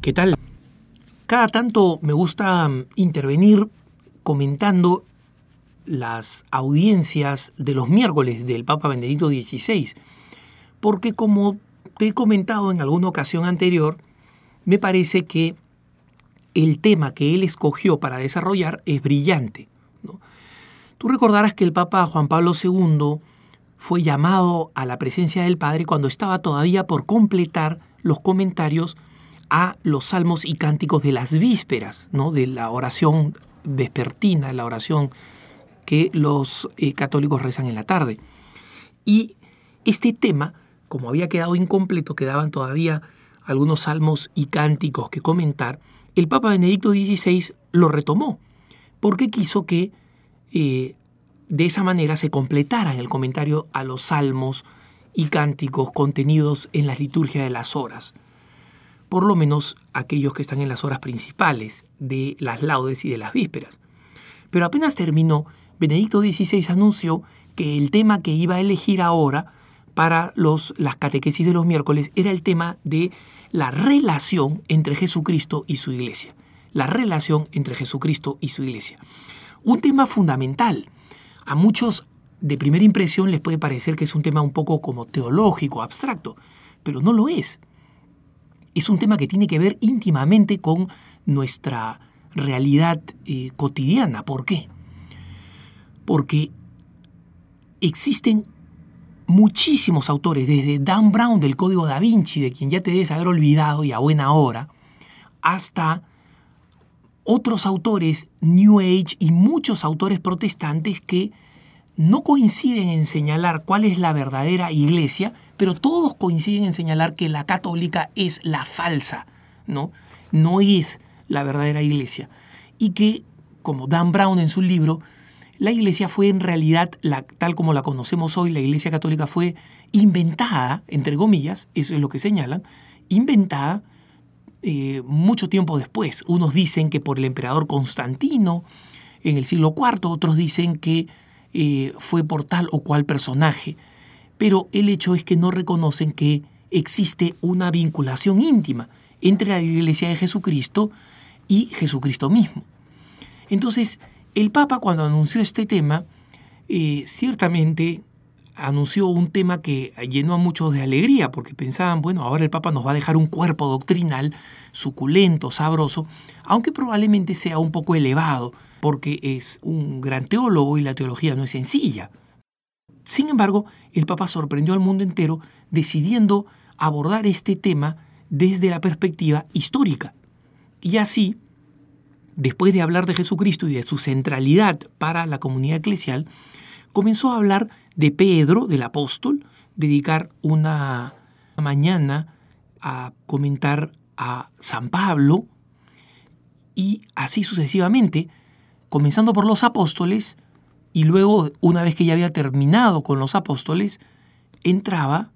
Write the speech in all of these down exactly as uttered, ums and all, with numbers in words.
¿Qué tal? Cada tanto me gusta intervenir comentando las audiencias de los miércoles del Papa Benedicto dieciséis, porque como te he comentado en alguna ocasión anterior, me parece que el tema que él escogió para desarrollar es brillante, ¿no? Tú recordarás que el Papa Juan Pablo segundo fue llamado a la presencia del Padre cuando estaba todavía por completar los comentarios a los salmos y cánticos de las vísperas, ¿no? De la oración vespertina, la oración que los eh, católicos rezan en la tarde. Y este tema, como había quedado incompleto, quedaban todavía algunos salmos y cánticos que comentar, el Papa Benedicto dieciséis lo retomó, porque quiso que eh, de esa manera se completara el comentario a los salmos y cánticos contenidos en la liturgia de las horas, por lo menos aquellos que están en las horas principales de las laudes y de las vísperas. Pero apenas terminó, Benedicto dieciséis anunció que el tema que iba a elegir ahora para los, las catequesis de los miércoles era el tema de la relación entre Jesucristo y su iglesia. La relación entre Jesucristo y su iglesia. Un tema fundamental. A muchos de primera impresión les puede parecer que es un tema un poco como teológico, abstracto, pero no lo es. Es un tema que tiene que ver íntimamente con nuestra realidad eh, cotidiana. ¿Por qué? Porque existen muchísimos autores, desde Dan Brown del Código Da Vinci, de quien ya te debes haber olvidado y a buena hora, hasta otros autores New Age y muchos autores protestantes que no coinciden en señalar cuál es la verdadera iglesia, pero todos coinciden en señalar que la católica es la falsa, ¿no? No es la verdadera iglesia. Y que, como Dan Brown en su libro, la iglesia fue en realidad, la, tal como la conocemos hoy, la iglesia católica fue inventada, entre comillas, eso es lo que señalan, inventada eh, mucho tiempo después. Unos dicen que por el emperador Constantino en el siglo cuarto, otros dicen que eh, fue por tal o cual personaje, pero el hecho es que no reconocen que existe una vinculación íntima entre la iglesia de Jesucristo y Jesucristo mismo. Entonces, el Papa, cuando anunció este tema, eh, ciertamente anunció un tema que llenó a muchos de alegría, porque pensaban, bueno, ahora el Papa nos va a dejar un cuerpo doctrinal suculento, sabroso, aunque probablemente sea un poco elevado, porque es un gran teólogo y la teología no es sencilla. Sin embargo, el Papa sorprendió al mundo entero decidiendo abordar este tema desde la perspectiva histórica. Y así, después de hablar de Jesucristo y de su centralidad para la comunidad eclesial, comenzó a hablar de Pedro, del apóstol, dedicar una mañana a comentar a San Pablo y así sucesivamente, comenzando por los apóstoles y luego, una vez que ya había terminado con los apóstoles, entraba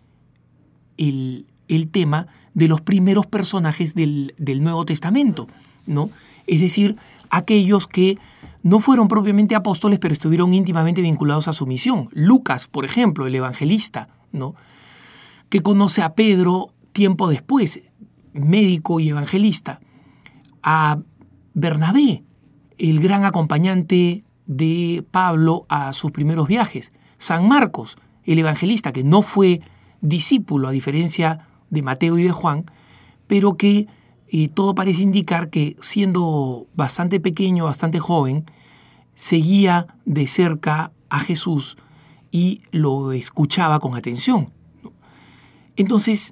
el, el tema de los primeros personajes del, del Nuevo Testamento, ¿no? Es decir, aquellos que no fueron propiamente apóstoles, pero estuvieron íntimamente vinculados a su misión. Lucas, por ejemplo, el evangelista, ¿no? Que conoce a Pedro tiempo después, médico y evangelista. A Bernabé, el gran acompañante de Pablo a sus primeros viajes. San Marcos, el evangelista, que no fue discípulo, a diferencia de Mateo y de Juan, pero que y todo parece indicar que, siendo bastante pequeño, bastante joven, seguía de cerca a Jesús y lo escuchaba con atención. Entonces,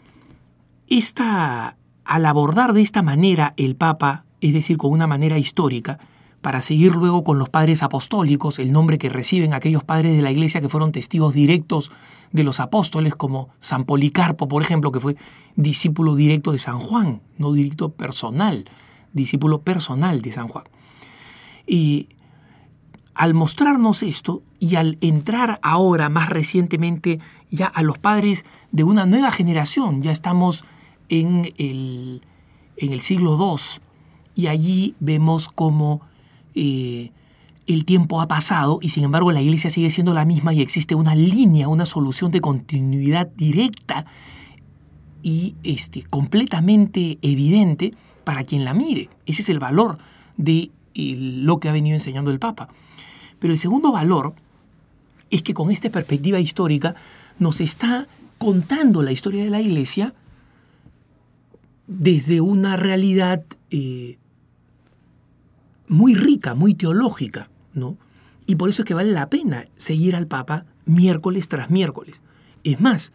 esta, al abordar de esta manera el Papa, es decir, con una manera histórica, para seguir luego con los padres apostólicos, el nombre que reciben aquellos padres de la Iglesia que fueron testigos directos de los apóstoles, como San Policarpo, por ejemplo, que fue discípulo directo de San Juan, no directo personal, discípulo personal de San Juan. Y al mostrarnos esto y al entrar ahora más recientemente ya a los padres de una nueva generación, ya estamos en el, en el siglo segundo, y allí vemos cómo eh, el tiempo ha pasado y sin embargo la Iglesia sigue siendo la misma y existe una línea, una solución de continuidad directa y este, completamente evidente para quien la mire. Ese es el valor de eh, lo que ha venido enseñando el Papa. Pero el segundo valor es que con esta perspectiva histórica nos está contando la historia de la Iglesia desde una realidad eh, muy rica, muy teológica, ¿no? Y por eso es que vale la pena seguir al Papa miércoles tras miércoles. Es más,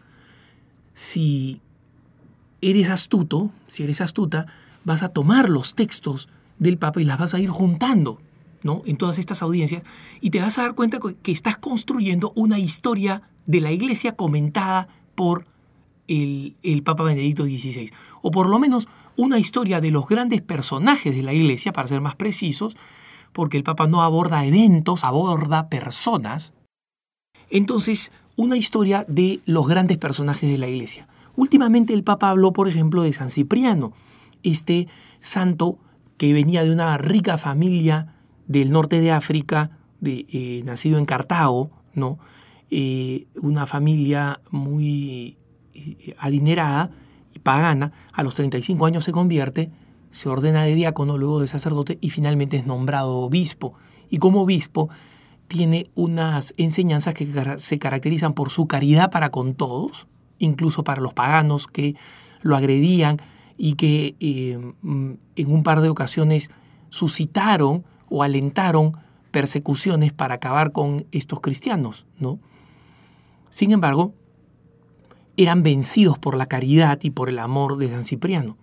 si eres astuto, si eres astuta, vas a tomar los textos del Papa y las vas a ir juntando, ¿no?, en todas estas audiencias, y te vas a dar cuenta que estás construyendo una historia de la Iglesia comentada por el, el Papa Benedicto dieciséis, o por lo menos una historia de los grandes personajes de la Iglesia, para ser más precisos, porque el Papa no aborda eventos, aborda personas. Entonces, una historia de los grandes personajes de la Iglesia. Últimamente el Papa habló, por ejemplo, de San Cipriano, este santo que venía de una rica familia del norte de África, de, eh, nacido en Cartago, ¿no? Eh, una familia muy eh, adinerada y pagana. A los treinta y cinco años se convierte, se ordena de diácono, luego de sacerdote y finalmente es nombrado obispo. Y como obispo tiene unas enseñanzas que se caracterizan por su caridad para con todos, incluso para los paganos que lo agredían y que eh, en un par de ocasiones suscitaron o alentaron persecuciones para acabar con estos cristianos, ¿no? Sin embargo, eran vencidos por la caridad y por el amor de San Cipriano,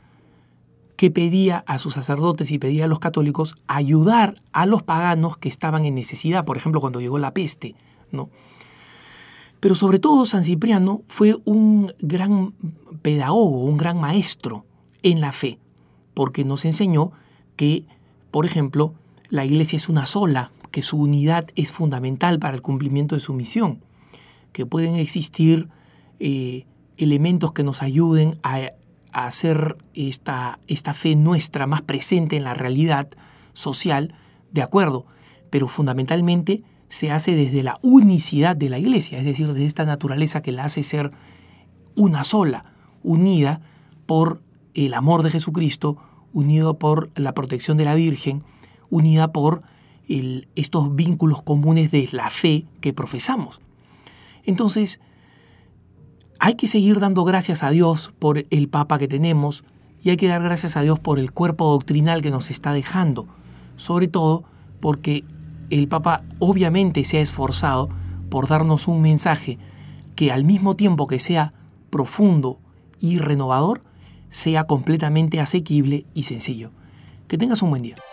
que pedía a sus sacerdotes y pedía a los católicos ayudar a los paganos que estaban en necesidad, por ejemplo, cuando llegó la peste, ¿no? Pero sobre todo San Cipriano fue un gran pedagogo, un gran maestro en la fe, porque nos enseñó que, por ejemplo, la Iglesia es una sola, que su unidad es fundamental para el cumplimiento de su misión, que pueden existir eh, elementos que nos ayuden a, a hacer esta, esta fe nuestra más presente en la realidad social, de acuerdo, pero fundamentalmente se hace desde la unicidad de la Iglesia, es decir, desde esta naturaleza que la hace ser una sola, unida por el amor de Jesucristo, unida por la protección de la Virgen, unida por el, estos vínculos comunes de la fe que profesamos. Entonces, hay que seguir dando gracias a Dios por el Papa que tenemos y hay que dar gracias a Dios por el cuerpo doctrinal que nos está dejando, sobre todo porque el Papa obviamente se ha esforzado por darnos un mensaje que al mismo tiempo que sea profundo y renovador, sea completamente asequible y sencillo. Que tengas un buen día.